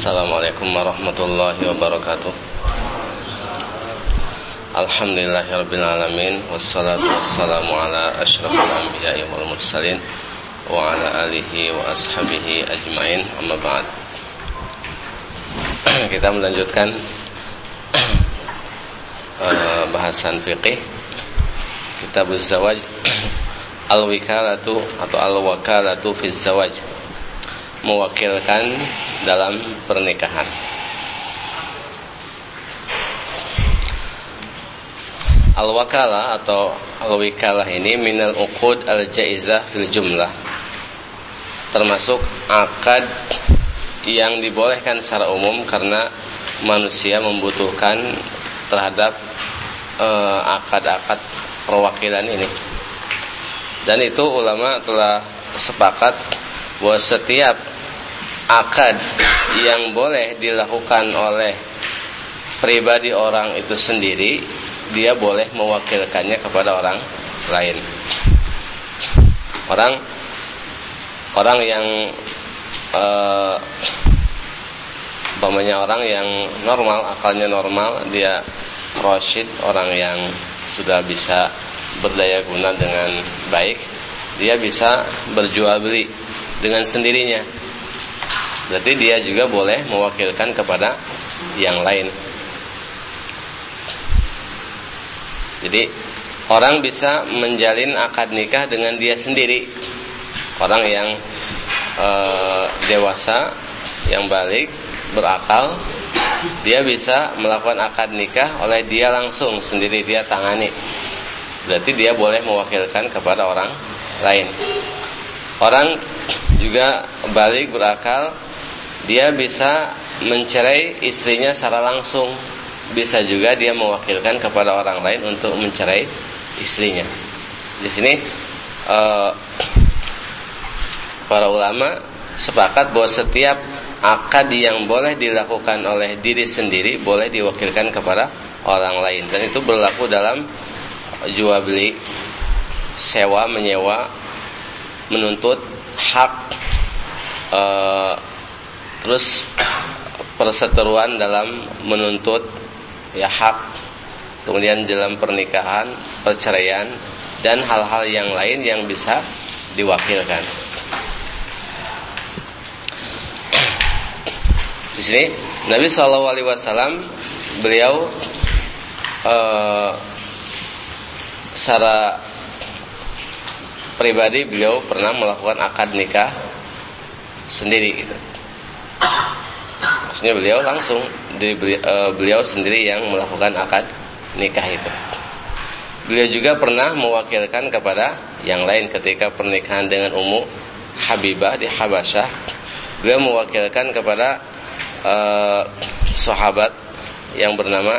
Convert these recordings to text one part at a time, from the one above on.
Assalamualaikum warahmatullahi wabarakatuh. Alhamdulillahirrabbilalamin. Wassalatu wassalamu ala asyrafil anbiya'i wal mursalin wa ala alihi wa ashabihi ajmain, amma ba'd. Kita melanjutkan bahasan fiqih Kitab Az-Zawaj, Al-Wikalatu atau Al-Wakalatu fi Zawaj, mewakilkan dalam pernikahan. Al-Wakalah atau Al-Wikalah ini minal uqud al-jaizah fil jumlah, termasuk akad yang dibolehkan secara umum karena manusia membutuhkan terhadap akad-akad perwakilan ini. Dan itu ulama telah sepakat bahwa setiap akad yang boleh dilakukan oleh pribadi orang itu sendiri, dia boleh mewakilkannya kepada orang lain. Orang yang umpamanya orang yang normal, akalnya normal, dia rasyid, orang yang sudah bisa berdaya guna dengan baik, dia bisa berjual beli dengan sendirinya. Berarti dia juga boleh mewakilkan kepada yang lain. Jadi orang bisa menjalin akad nikah dengan dia sendiri. Orang yang dewasa, yang balik, berakal, dia bisa melakukan akad nikah oleh dia langsung sendiri, dia tangani. Berarti dia boleh mewakilkan kepada orang lain. Orang juga balik, berakal, dia bisa mencerai istrinya secara langsung. Bisa juga dia mewakilkan kepada orang lain untuk mencerai istrinya. Di sini para ulama sepakat bahwa setiap akad yang boleh dilakukan oleh diri sendiri boleh diwakilkan kepada orang lain. Dan itu berlaku dalam jual beli, sewa menyewa, menuntut hak, terus perseteruan dalam menuntut hak, kemudian dalam pernikahan, perceraian, dan hal-hal yang lain yang bisa diwakilkan. Di sini Nabi SAW beliau secara pribadi beliau pernah melakukan akad nikah sendiri gitu. Maksudnya beliau langsung beliau sendiri yang melakukan akad nikah itu. Beliau juga pernah mewakilkan kepada yang lain ketika pernikahan dengan Ummu Habibah di Habasyah. Beliau mewakilkan kepada sahabat yang bernama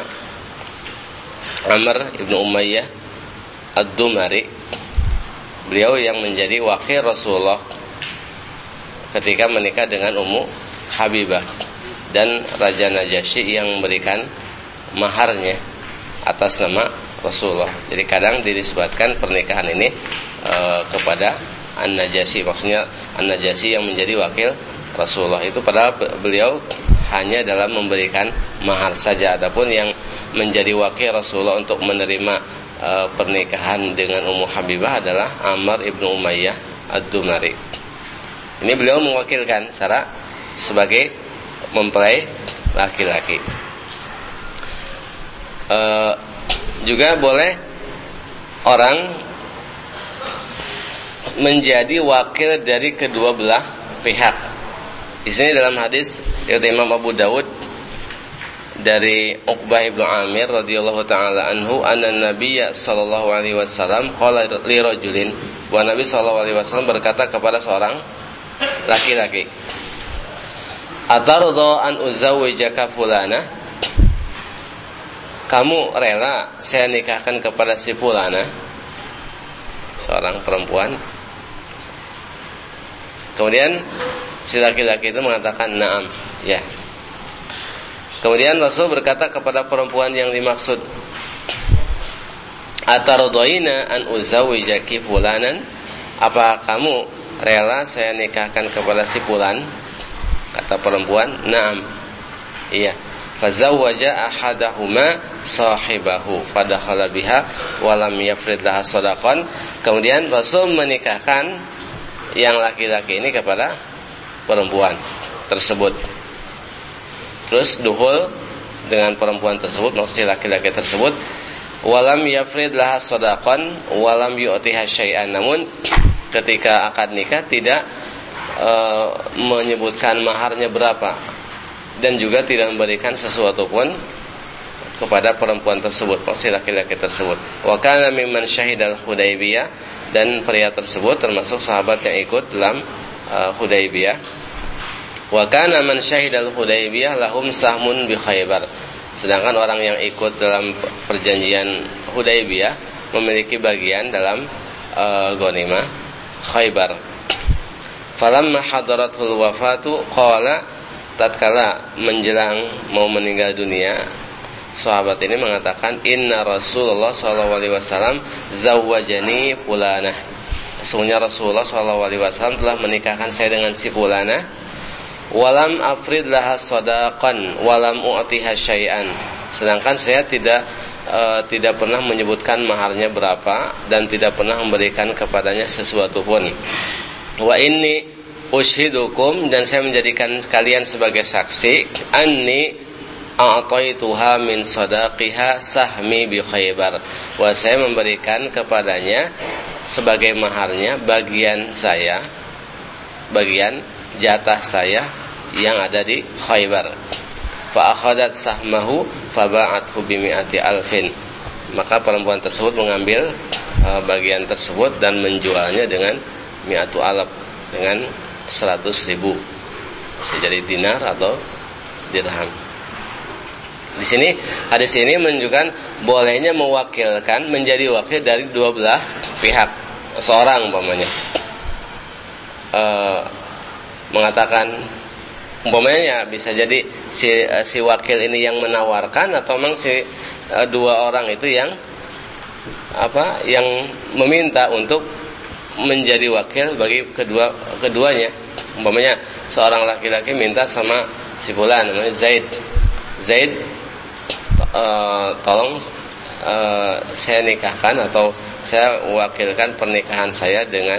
Amr ibnu Umayyah Ad-Dumari. Beliau yang menjadi wakil Rasulullah ketika menikah dengan Ummu Habibah, dan Raja Najasyi yang memberikan maharnya atas nama Rasulullah. Jadi kadang dinisbatkan pernikahan ini kepada An-Najasyi, maksudnya An-Najasyi yang menjadi wakil Rasulullah itu, padahal beliau hanya dalam memberikan mahar saja. Adapun yang menjadi wakil Rasulullah untuk menerima pernikahan dengan Ummu Habibah adalah Amr ibnu Umayyah Ad-Dumari. Ini beliau mewakilkan sebagai mempelai laki-laki. Juga boleh orang menjadi wakil dari kedua belah pihak. Di sini dalam hadis riwayat Imam Abu Dawud dari Uqbah ibnu Amir radhiyallahu taala anhu, anna Nabiyya sallallahu alaihi wasallam qala li rajulin, wa Nabi sallallahu alaihi wasallam berkata kepada seorang laki-laki, atardo an uzawwijaka fulana, kamu rela saya nikahkan kepada si fulana, seorang perempuan. Kemudian si laki-laki itu mengatakan na'am, ya. Kemudian Rasul berkata kepada perempuan yang dimaksud, atardoina an uzawwijaki fulanan, apa kamu rela saya nikahkan kepada si fulan? Kata perempuan, "Na'am." Iya. Fazawwaja ahadahuma sahibahu fadakhala biha wa lam yafrid laha shadaqan. Kemudian Rasul menikahkan yang laki-laki ini kepada perempuan tersebut. Terus duhul dengan perempuan tersebut, maksudnya laki-laki tersebut, walam yafrid laha shadaqan walam yu'tiha syai'an. Namun ketika akad nikah tidak menyebutkan maharnya berapa dan juga tidak memberikan sesuatu pun kepada perempuan tersebut, maksudnya laki-laki tersebut. Wa kana mimman syahidal Hudaybiyah, dan pria tersebut termasuk sahabat yang ikut dalam Hudaybiyah. Wa kana man syahidal Hudaybiyah lahum sahmun bi Khaybar. Sedangkan orang yang ikut dalam perjanjian Hudaybiyah memiliki bagian dalam ghanimah Khaybar. Falamma hadaratul wafatu qala, tatkala menjelang mau meninggal dunia, sahabat ini mengatakan, inna Rasulullah SAW zawwajani fulanah. Sesungguhnya Rasulullah SAW telah menikahkan saya dengan si fulanah. Walam afrid laha shadaqan walam u'tiha syai'an. Sedangkan saya tidak pernah menyebutkan maharnya berapa dan tidak pernah memberikan kepadanya sesuatu pun. Wa inni ushidukum, dan saya menjadikan kalian sebagai saksi, anni a'taituha min sadaqiha sahmi bi Khaybar. Wa saya memberikan kepadanya sebagai maharnya bagian saya, bagian jatah saya yang ada di Khaybar. Fa akhadat sahmahu fa ba'athu bi mi'ati alfin. Maka perempuan tersebut mengambil bagian tersebut dan menjualnya dengan mi'atu alaf, dengan 100.000, bisa jadi dinar atau dirham. Di sini hadis ini menunjukkan bolehnya mewakilkan, menjadi wakil dari dua belah pihak. Seorang umpamanya mengatakan, umpamanya bisa jadi si wakil ini yang menawarkan, atau memang si dua orang itu yang meminta untuk menjadi wakil bagi keduanya. Umpamanya seorang laki-laki minta sama si fulan, namanya Zaid, tolong saya nikahkan atau saya wakilkan pernikahan saya dengan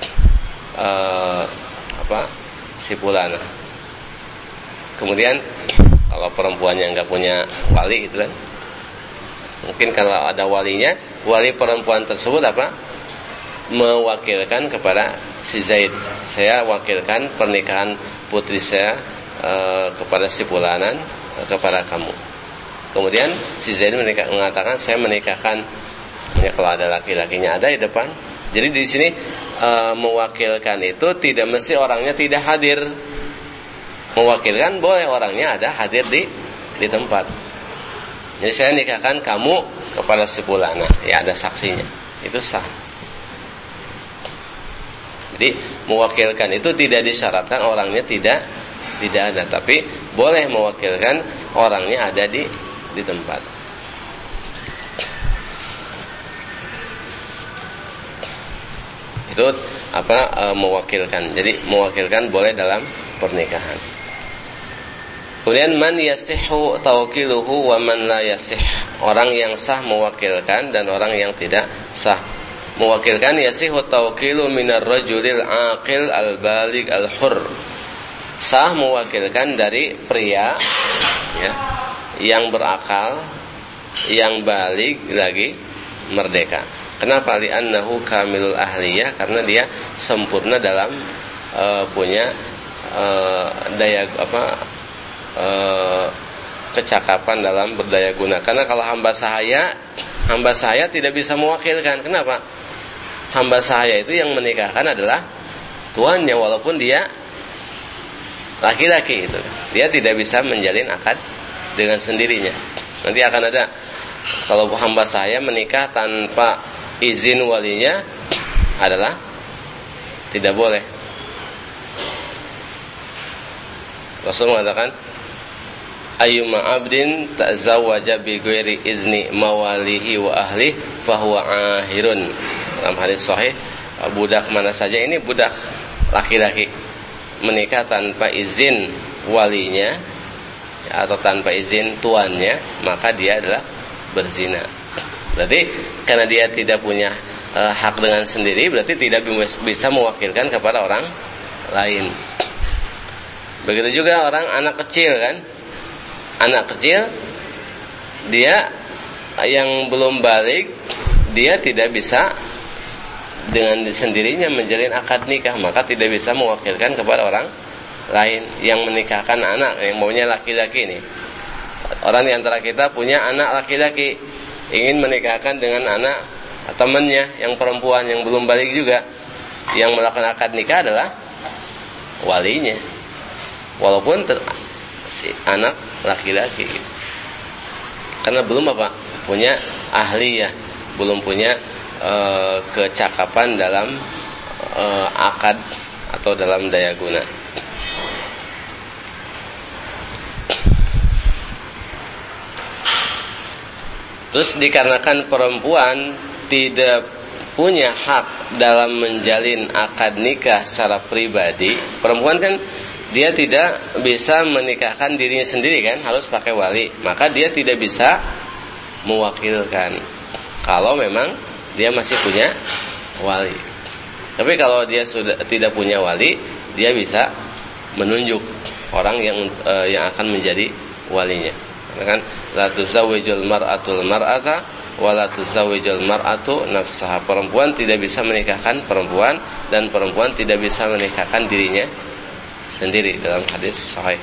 si fulan. Kemudian kalau perempuannya nggak punya wali itu kan, mungkin kalau ada walinya, wali perempuan tersebut mewakilkan kepada si Zaid, saya wakilkan pernikahan putri saya kepada si fulanan, kepada kamu. Kemudian si Zaid mengatakan, saya menikahkan, kalau ada laki-lakinya ada di depan. Jadi di sini mewakilkan itu tidak mesti orangnya tidak hadir. Mewakilkan boleh orangnya ada hadir di tempat. Jadi saya nikahkan kamu kepada si fulana, ya ada saksinya, itu sah. Jadi mewakilkan itu tidak disyaratkan orangnya tidak ada, tapi boleh mewakilkan orangnya ada di tempat. Itu mewakilkan. Jadi mewakilkan boleh dalam pernikahan. Kemudian man yasihhu tawkiluhu wa man la yasih. Orang yang sah mewakilkan dan orang yang tidak sah. Mewakilkan yasihu tawkilu minar rajulil aqil al-baligh al-hur. Sah mewakilkan dari pria ya, yang berakal, yang baligh lagi merdeka. Kenapa? Li'annahu kamilul ahliyah, karena dia sempurna dalam punya daya kecakapan dalam berdaya guna. Karena kalau hamba sahaya tidak bisa mewakilkan. Kenapa? Hamba sahaya itu yang menikahkan adalah tuannya, walaupun dia laki-laki itu. Dia tidak bisa menjalin akad dengan sendirinya. Nanti akan ada, kalau hamba sahaya menikah tanpa izin walinya adalah tidak boleh. Rasul mengatakan, ayyuma abdin ta'zawwaja bi ghairi izni mawalihi wa ahli fahuwa ahirun. Dalam hadis sahih, budak mana saja, ini budak laki-laki, menikah tanpa izin walinya atau tanpa izin tuannya, maka dia adalah berzina. Berarti karena dia tidak punya hak dengan sendiri, berarti tidak bisa mewakilkan kepada orang lain. Begitu juga orang anak kecil kan. Anak kecil dia yang belum balik, dia tidak bisa dengan sendirinya menjalin akad nikah, maka tidak bisa mewakilkan kepada orang lain yang menikahkan anak yang maunya laki-laki ini. Orang di antara kita punya anak laki-laki, ingin menikahkan dengan anak temannya yang perempuan yang belum balik juga. Yang melakukan akad nikah adalah walinya, walaupun si anak laki-laki, karena belum punya ahliyah, belum punya kecakapan dalam akad atau dalam daya guna. Terus dikarenakan perempuan tidak punya hak dalam menjalin akad nikah secara pribadi, perempuan kan dia tidak bisa menikahkan dirinya sendiri kan, harus pakai wali, maka dia tidak bisa mewakilkan kalau memang dia masih punya wali. Tapi kalau dia sudah tidak punya wali, dia bisa menunjuk orang yang akan menjadi walinya. Karena kan la tuzawwijul mar'atul mar'ata wa la tuzawwijul mar'atu nafsaha. Perempuan tidak bisa menikahkan perempuan, dan perempuan tidak bisa menikahkan dirinya sendiri dalam hadis sahih.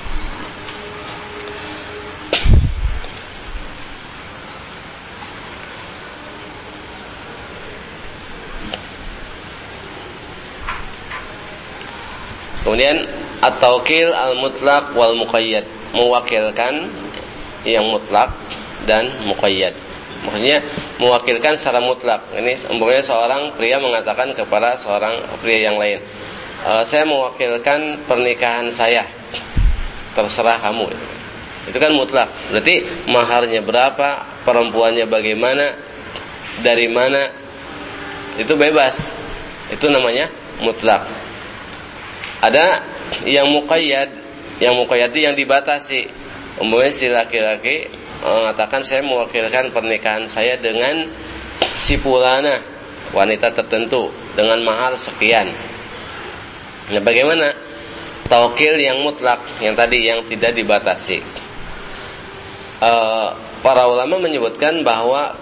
Kemudian at-tawkil al-mutlaq wal muqayyad, mewakilkan yang mutlak dan muqayyad. Maksudnya mewakilkan secara mutlak. Ini umpamanya seorang pria mengatakan kepada seorang pria yang lain, saya mewakilkan pernikahan saya, terserah kamu. Itu kan mutlak. Berarti maharnya berapa, perempuannya bagaimana, dari mana, itu bebas. Itu namanya mutlak. Ada yang muqayyad. Yang muqayyad itu yang dibatasi. Umpamanya si laki-laki mengatakan, saya mewakilkan pernikahan saya dengan si fulana, wanita tertentu, dengan mahar sekian. Nah, bagaimana taukil yang mutlak, yang tadi yang tidak dibatasi? Para ulama menyebutkan bahwa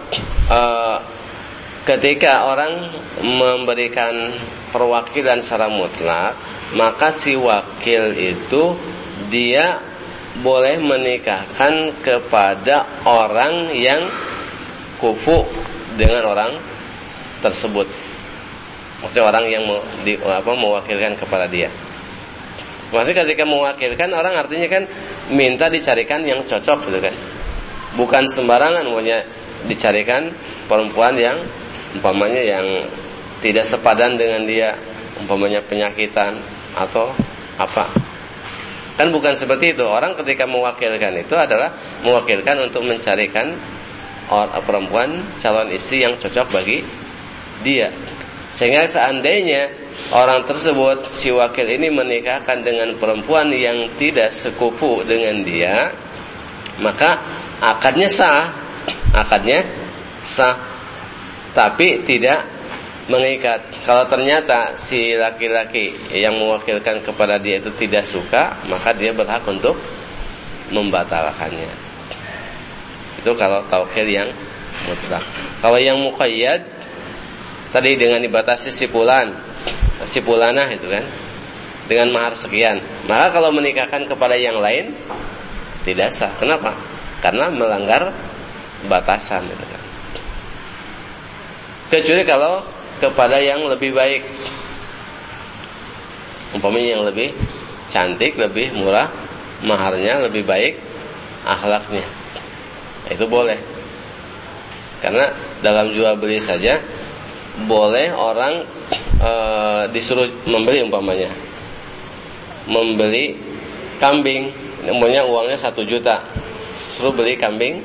ketika orang memberikan perwakilan secara mutlak, maka si wakil itu dia boleh menikahkan kepada orang yang kufu dengan orang tersebut. Maksudnya orang yang mewakilkan kepada dia. Maksudnya ketika mewakilkan orang, artinya kan minta dicarikan yang cocok gitu kan. Bukan sembarangan maunya dicarikan perempuan yang umpamanya yang tidak sepadan dengan dia, umpamanya penyakitan atau apa. Kan bukan seperti itu. Orang ketika mewakilkan itu adalah mewakilkan untuk mencarikan perempuan calon istri yang cocok bagi dia. Sehingga seandainya orang tersebut, si wakil ini menikahkan dengan perempuan yang tidak sekufu dengan dia, maka akadnya sah. Akadnya sah, tapi tidak mengikat. Kalau ternyata si laki-laki yang mewakilkan kepada dia itu tidak suka, maka dia berhak untuk membatalkannya. Itu kalau taukil yang mutlak. Kalau yang muqayyad tadi dengan dibatasi si fulanah itu kan, dengan mahar sekian, maka kalau menikahkan kepada yang lain tidak sah. Kenapa? Karena melanggar batasan gitu kan. Kecuali kalau kepada yang lebih baik, umpamanya yang lebih cantik, lebih murah maharnya, lebih baik akhlaknya, itu boleh. Karena dalam jual beli saja boleh orang disuruh membeli, umpamanya membeli kambing, umpamanya uangnya 1 juta, suruh beli kambing,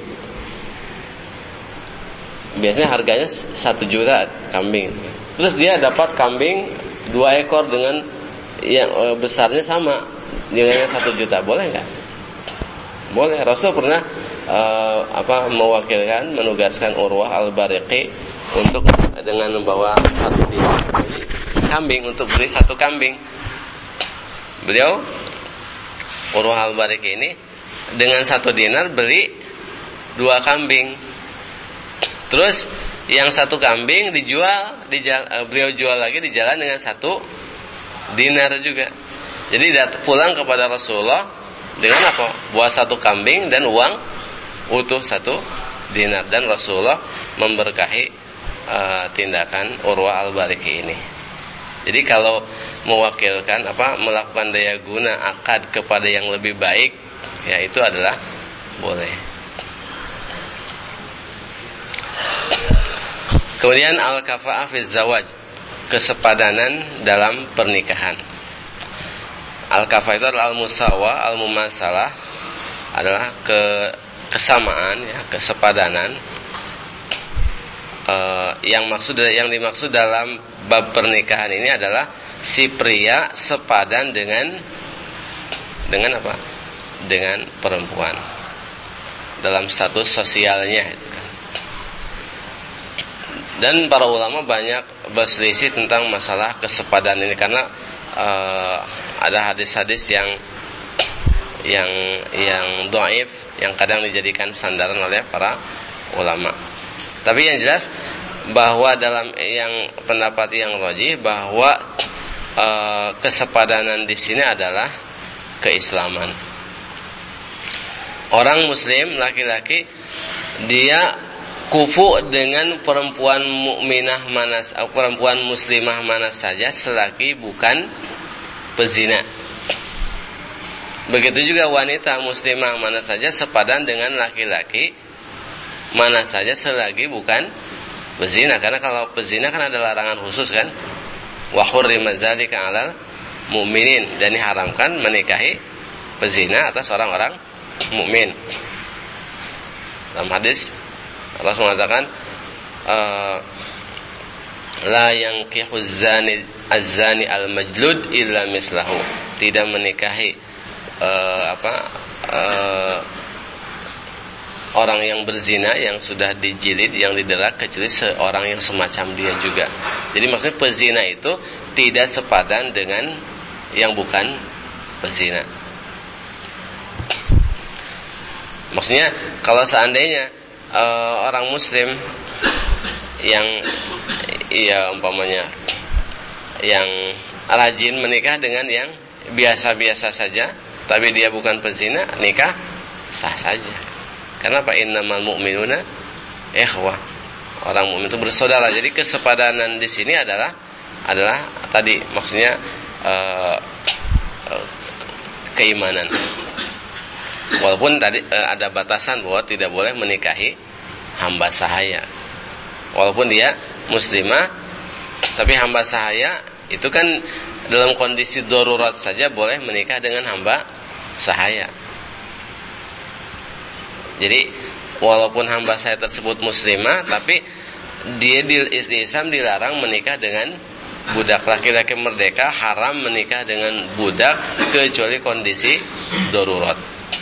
biasanya harganya 1 juta kambing. Terus dia dapat kambing 2 ekor dengan yang besarnya sama, nilainya 1 juta, boleh nggak? Boleh. Rasul pernah mewakilkan, menugaskan Urwah al-Bariqi untuk dengan membawa satu dinar kambing, untuk beli satu kambing. Beliau Urwah al-Bariqi ini dengan satu dinar beli 2 kambing. Terus yang satu kambing dijual, beliau jual lagi di jalan dengan 1 dinar juga. Jadi pulang kepada Rasulullah dengan apa? Buah 1 kambing dan uang utuh 1 dinar. Dan Rasulullah memberkahi tindakan Urwah al-Bariqi ini. Jadi kalau mewakilkan melakukan daya guna akad kepada yang lebih baik, ya itu adalah boleh. Kemudian al-kafa'ah fi zawaj, kesepadanan dalam pernikahan. Al-kafa'ah itu adalah al-musawa, al-mumasalah, adalah kesamaan, ya, kesepadanan. Yang dimaksud dalam bab pernikahan ini adalah si pria sepadan dengan apa? Dengan perempuan dalam status sosialnya. Dan para ulama banyak berselisih tentang masalah kesepadan ini karena ada hadis-hadis yang dhaif yang kadang dijadikan sandaran oleh para ulama. Tapi yang jelas bahwa dalam yang pendapat yang rajih bahwa kesepadanan di sini adalah keislaman. Orang muslim laki-laki dia kufu dengan perempuan mukminah perempuan muslimah mana saja selagi bukan pezina. Begitu juga wanita muslimah mana saja sepadan dengan laki-laki mana saja selagi bukan pezina. Karena kalau pezina kan ada larangan khusus kan, wa hurrima dzalika 'alal mu'minin, dan diharamkan menikahi pezina atas orang-orang mukmin. Dalam hadis Allah mengatakan la yankihu az-zani al-majlud illa mislahu, tidak menikahi orang yang berzina yang sudah dijilid, yang didera, kecuali seorang yang semacam dia juga. Jadi maksudnya pezina itu tidak sepadan dengan yang bukan pezina. Maksudnya kalau seandainya orang muslim yang umpamanya yang rajin menikah dengan yang biasa-biasa saja, tapi dia bukan pezina, nikah sah saja. Kenapa? Innamal mu'minuna ikhwah. Orang mukmin itu bersaudara. Jadi kesepadanan di sini adalah tadi maksudnya keimanan. Walaupun tadi ada batasan bahwa tidak boleh menikahi hamba sahaya. Walaupun dia muslimah, tapi hamba sahaya itu kan dalam kondisi darurat saja boleh menikah dengan hamba sahaya. Jadi walaupun hamba saya tersebut muslimah, tapi dia di Islam dilarang menikah dengan budak. Laki-laki merdeka haram menikah dengan budak kecuali kondisi darurat.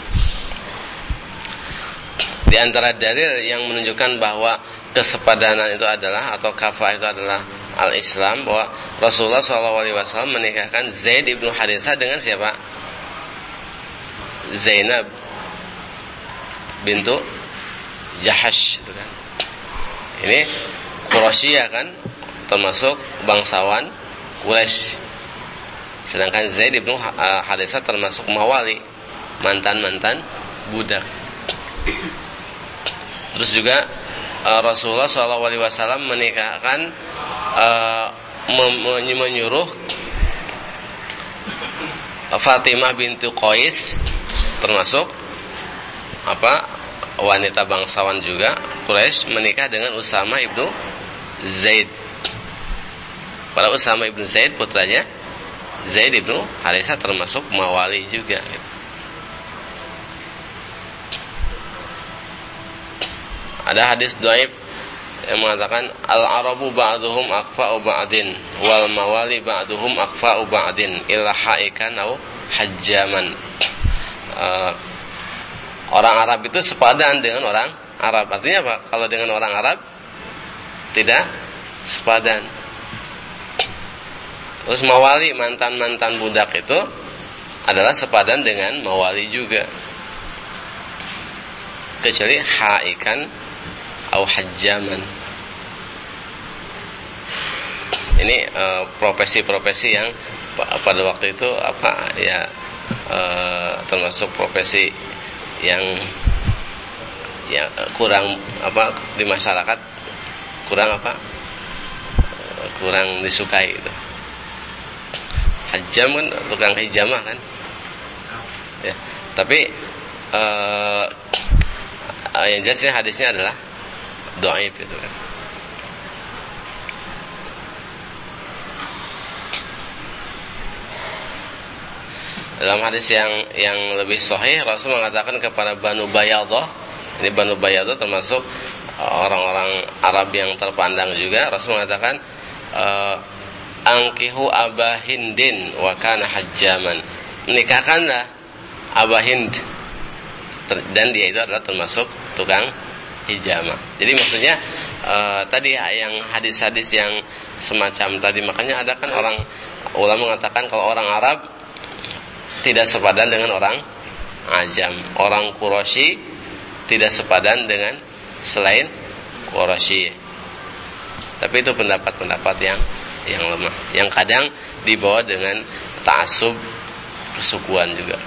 Di antara dalil yang menunjukkan bahwa kesepadanan itu adalah, atau kafah itu adalah al-Islam, bahwa Rasulullah SAW menikahkan Zaid ibnu Harithah dengan siapa? Zainab bintu Jahash, gitu kan. Ini Quraisyah kan, termasuk bangsawan Quraisy. Sedangkan Zaid ibnu Harithah termasuk mawali, mantan budak. Terus juga Rasulullah SAW menikahkan menyuruh Fatimah bintu Qais, termasuk wanita bangsawan juga Quraisy, menikah dengan Usama ibnu Zaid. Pada Usama ibnu Zaid putranya Zaid ibnu Harithah termasuk mawali juga. Ada hadis dhaif yang mengatakan al-arabu ba'duhum aqfa'u ba'din wal mawali ba'duhum aqfa'u ba'din illa ha'ikan aw hajjaman. Orang Arab itu sepadan dengan orang Arab. Artinya apa? Kalau dengan orang Arab tidak sepadan. Terus mawali, mantan-mantan budak itu adalah sepadan dengan mawali juga. Kecuali haikan atau hajjaman. Ini profesi-profesi yang pada waktu itu termasuk profesi yang kurang di masyarakat kurang disukai gitu. Hajjam kan tukang hijamah kan ya, tapi yang jelas ini hadisnya adalah dhaif gitu kan. Dalam hadis yang lebih sahih, Rasul mengatakan kepada Banu Bayadah, ini Banu Bayadah termasuk orang-orang Arab yang terpandang juga. Rasul mengatakan, angkihu Aba Hindin wa kana hajjaman. Nikahkanlah Aba Hind, dan dia itu adalah termasuk tukang hijamah. Jadi maksudnya tadi yang hadis-hadis yang semacam tadi, makanya ada kan orang ulama mengatakan kalau orang Arab tidak sepadan dengan orang Ajam, orang Quraisy tidak sepadan dengan selain Quraisy. Tapi itu pendapat-pendapat yang lemah, yang kadang dibawa dengan ta'assub kesukuan juga.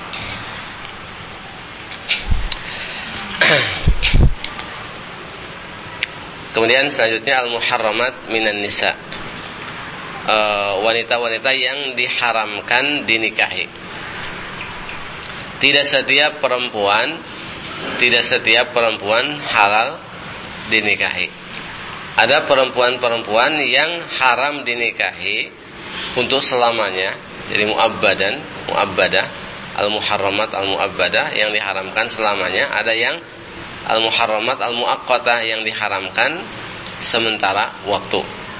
Kemudian selanjutnya al-muharramat minan nisa, wanita-wanita yang diharamkan dinikahi. Tidak setiap perempuan halal dinikahi. Ada perempuan-perempuan yang haram dinikahi untuk selamanya. Jadi mu'abbadah, al-muharramat al-mu'abbadah yang diharamkan selamanya. Ada yang al-muharramat al-mu'aqqatah yang diharamkan sementara waktu.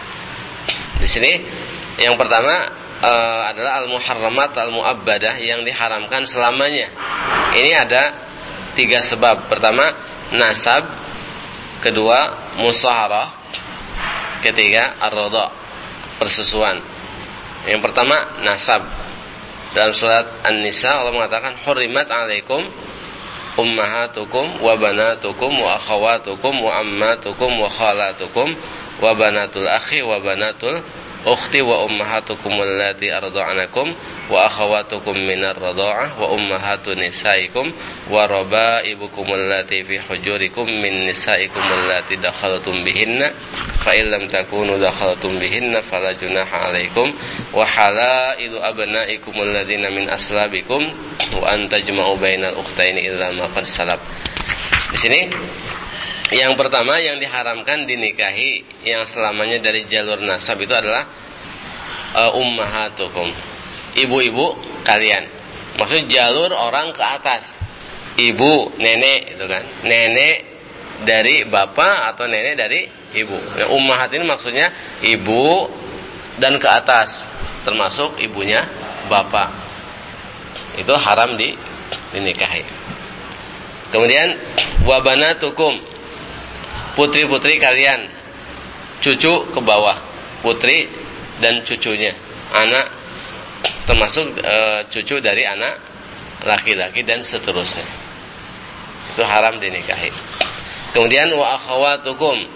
Di sini yang pertama adalah al-muharramat al-mu'abbadah yang diharamkan selamanya. Ini ada 3 sebab. Pertama, nasab. Kedua, musaharah. Ketiga, ar-radha, persusuan. Yang pertama, nasab. Dalam surat An-Nisa Allah mengatakan, hurrimat alaikum ummahatukum wa banatukum wa akhawatukum wa ammatukum wa khalatukum wa banatul akhi wa banatul ukhti wa ummahatukum allati arda'anakum wa akhawatukum minar radha'ah wa ummahatu nisaikum wa raba'ibukum allati fi hujurikum min nisaikum allati dakhaltum bihinna fa in lam takunu dakhaltum bihinna fala junaha 'alaikum wa halailu abna'ikum alladzina min aslabikum wa an tajma'u bainal ukhtaini illa ma qad salaf. Di sini yang pertama yang diharamkan dinikahi yang selamanya dari jalur nasab itu adalah ummahatukum, ibu-ibu kalian. Maksudnya jalur orang ke atas, ibu, nenek itu kan, nenek dari bapak atau nenek dari ibu. Nah, ummahat ini maksudnya ibu dan ke atas, termasuk ibunya bapak. Itu haram dinikahi. Kemudian wabanatukum, putri-putri kalian, cucu ke bawah, putri dan cucunya, anak termasuk cucu dari anak laki-laki dan seterusnya. Itu haram dinikahi. Kemudian wa akhawatukum,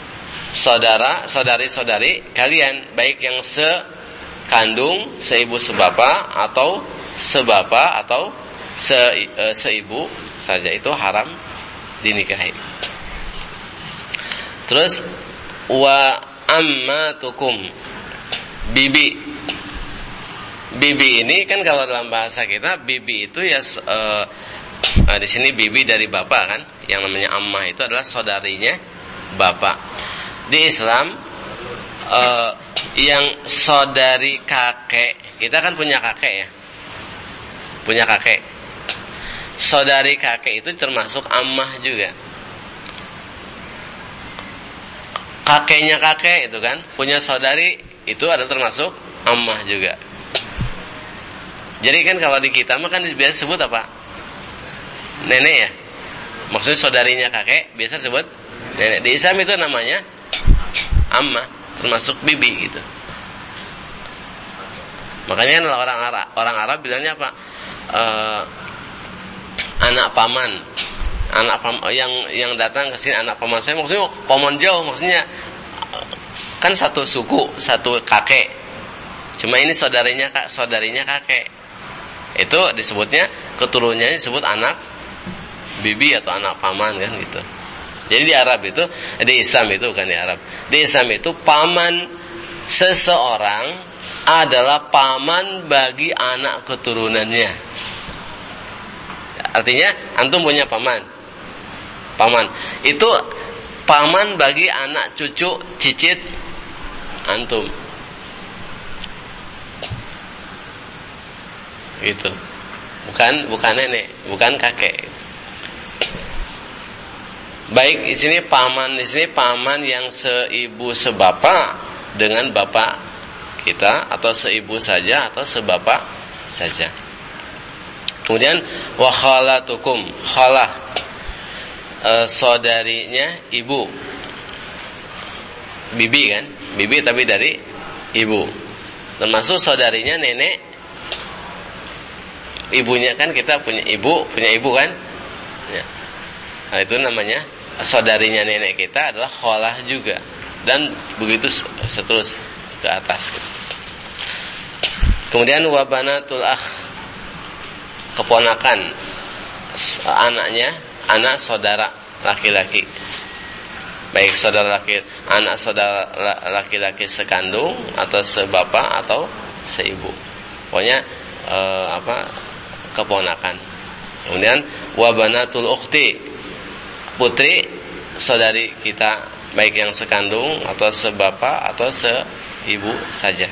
saudari-saudari kalian, baik yang sekandung, seibu sebapa atau sebapa atau seibu saja, itu haram dinikahi. Terus wa ammatukum, bibi. Bibi ini kan kalau dalam bahasa kita bibi itu ya di sini bibi dari bapak kan, yang namanya ammah itu adalah saudarinya bapak. Di Islam yang saudari kakek, kita kan punya kakek ya. Punya kakek. Saudari kakek itu termasuk ammah juga. Kakeknya kakek itu kan punya saudari, itu ada termasuk ammah juga. Jadi kan kalau di kita mah kan biasa sebut apa? Nenek ya. Maksudnya saudarinya kakek biasa sebut nenek. Di Islam itu namanya amma, termasuk bibi gitu. Makanya orang Arab bilangnya apa? Anak paman. Yang datang ke sini anak paman saya, maksudnya paman jauh, maksudnya kan satu suku, satu kakek. Cuma ini saudarinya kakek. Itu disebutnya keturunannya disebut anak bibi atau anak paman kan gitu. Jadi di Arab itu, di Islam itu bukan di Arab. Di Islam itu paman seseorang adalah paman bagi anak keturunannya. Artinya antum punya paman. Paman itu paman bagi anak cucu cicit antum. Gitu. Bukan nenek, bukan kakek. Baik di sini paman yang seibu sebapak dengan bapak kita, atau seibu saja atau sebapak saja. Kemudian wa khalatukum, khalah saudarinya ibu. Bibi kan? Bibi tapi dari ibu. Termasuk saudarinya nenek. Ibunya kan kita punya ibu kan? Ya. Nah, itu namanya saudarinya nenek kita adalah khalah juga, dan begitu seterus ke atas. Kemudian wabanatul akh, keponakan anak saudara laki-laki, baik anak saudara laki-laki sekandung atau sebapak atau seibu, pokoknya keponakan. Kemudian wabanatul ukhti, putri saudari kita, baik yang sekandung atau sebapak atau seibu saja.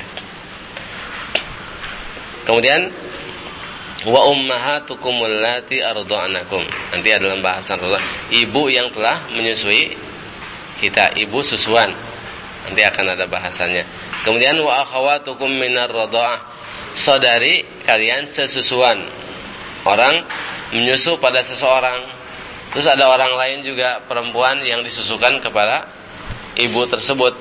Kemudian wa ummahatukum allati arda'anakum, nanti ada dalam bahasan ibu yang telah menyusui kita, ibu susuan, nanti akan ada bahasannya. Kemudian wa akhawatukum minar radha'ah, saudari kalian sesusuan, orang menyusu pada seseorang, terus ada orang lain juga perempuan yang disusukan kepada ibu tersebut,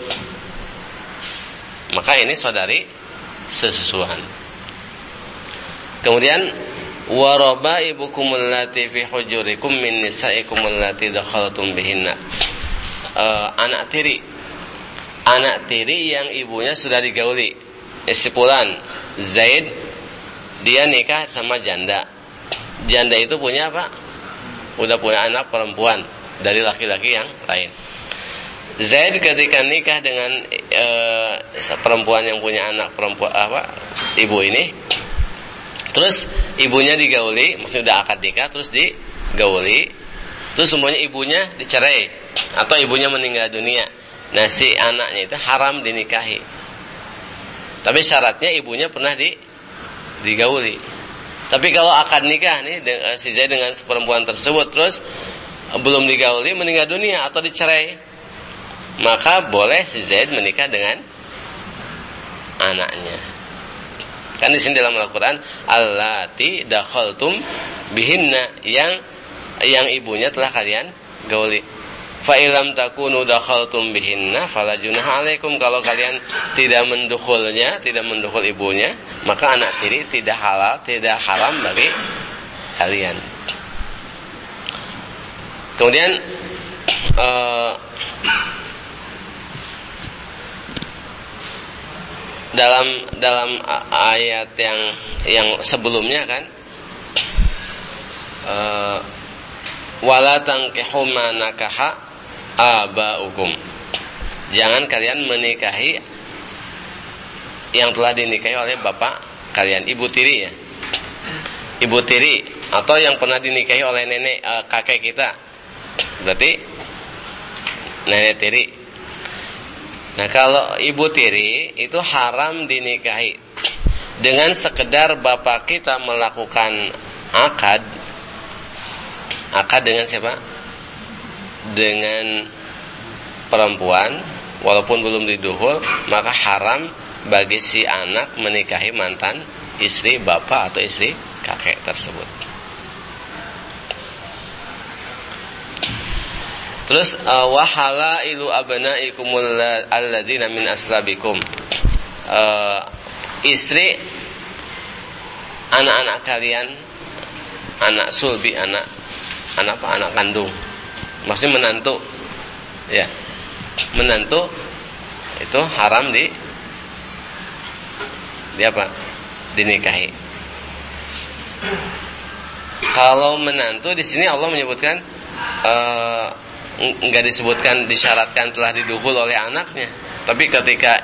maka ini saudari sesusuan. Kemudian warabaibukum allati fi hujurikum min nisaikum allati dakhaltum bihinna, anak tiri yang ibunya sudah digauli. Fulan Zaid, dia nikah sama janda itu punya apa? Udah punya anak perempuan dari laki-laki yang lain. Zaid ketika nikah dengan perempuan yang punya anak perempuan ibu ini, terus ibunya digauli, maksudnya udah akad nikah terus digauli, terus semuanya ibunya dicerai atau ibunya meninggal dunia. Nah, si anaknya itu haram dinikahi. Tapi syaratnya ibunya pernah digauli. Tapi kalau akad nikah nih si Zaid dengan perempuan tersebut terus belum digauli, meninggal dunia atau dicerai, maka boleh si Zaid menikah dengan anaknya. Kan di sini dalam Al-Qur'an allati dakhaltum bihinna, yang ibunya telah kalian gauli. Fa illam takunu dakhaltum bihinna fala junaha alaikum, kalau kalian tidak mendukul ibunya, maka anak tiri tidak haram bagi kalian. Kemudian dalam ayat yang sebelumnya kan, wala tankihu ma nakaha abaukum, jangan kalian menikahi yang telah dinikahi oleh bapak kalian, ibu tiri ya, ibu tiri atau yang pernah dinikahi oleh nenek kakek kita, berarti nenek tiri. Nah, kalau ibu tiri itu haram dinikahi dengan sekedar bapak kita melakukan akad dengan siapa? Dengan perempuan, walaupun belum diduhul, maka haram bagi si anak menikahi mantan istri bapak atau istri kakek tersebut. Terus wa halailu abnaikumul alladzina min aslabikum. Istri anak-anak kalian, anak sulbi, anak kandung. Maksudnya menantu. Ya. Menantu itu haram di apa? Dinikahi. Kalau menantu di sini Allah menyebutkan enggak disebutkan disyaratkan telah diduhul oleh anaknya, tapi ketika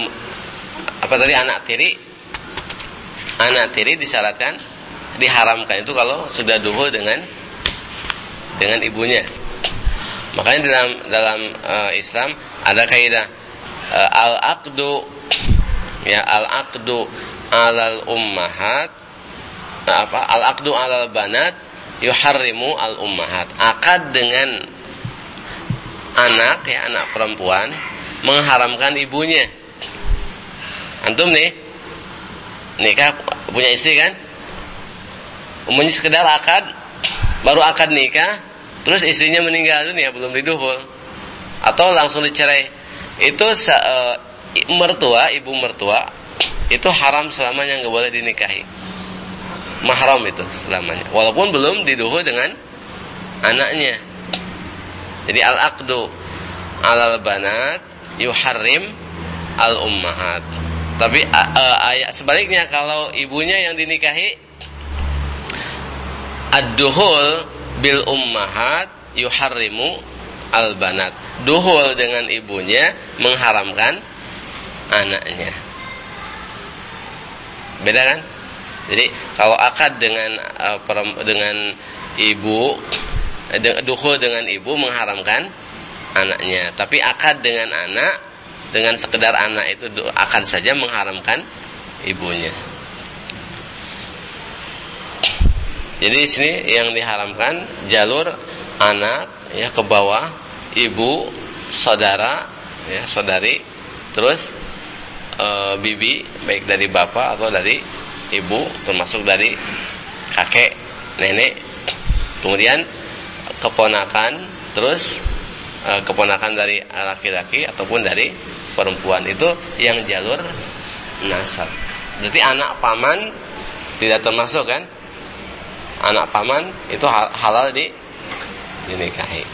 anak tiri disyaratkan diharamkan itu kalau sudah duhul dengan ibunya. Makanya dalam Islam ada kaidah al-aqdu alal ummahat, al-aqdu alal banat yuharrimu al ummahat. Akad dengan anak perempuan mengharamkan ibunya. Antum nih nikah punya istri kan? Umumnya sekedar akad, baru akad nikah, terus istrinya meninggal dunia belum diduhul atau langsung dicerai. Itu ibu mertua itu haram selamanya, enggak boleh dinikahi. Mahram itu selamanya, walaupun belum diduhul dengan anaknya. Jadi al-aqdu alal banat yuharrim al ummahat. Tapi sebaliknya kalau ibunya yang dinikahi, ad-duhul bil ummahat yuharrimu al banat. Duhul dengan ibunya mengharamkan anaknya. Beda kan? Jadi kalau akad dengan ibu, duhul dengan ibu mengharamkan anaknya. Tapi akad dengan anak, dengan sekedar anak itu akad saja mengharamkan ibunya. Jadi di sini yang diharamkan jalur anak ya ke bawah, ibu, saudara, ya saudari, terus bibi baik dari bapak atau dari ibu, termasuk dari kakek, nenek, kemudian keponakan, terus keponakan dari laki-laki ataupun dari perempuan, itu yang jalur nasab. Berarti anak paman tidak termasuk kan? Anak paman itu halal dinikahi.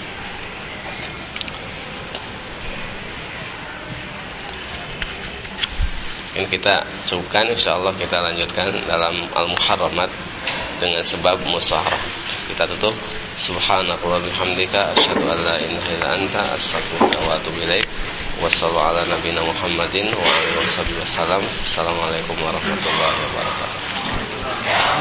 Yang kita cukupkan, insyaallah kita lanjutkan dalam Al-Muharramat dengan sebab musyawarah. Kita tutup. Subhanallah bihamdika asyhadu an la ilaha illa anta astaghfiruka wa atubu ilaik. Wassallallahu ala nabiyina Muhammadin wa alihi wasallam. Assalamualaikum warahmatullahi wabarakatuh.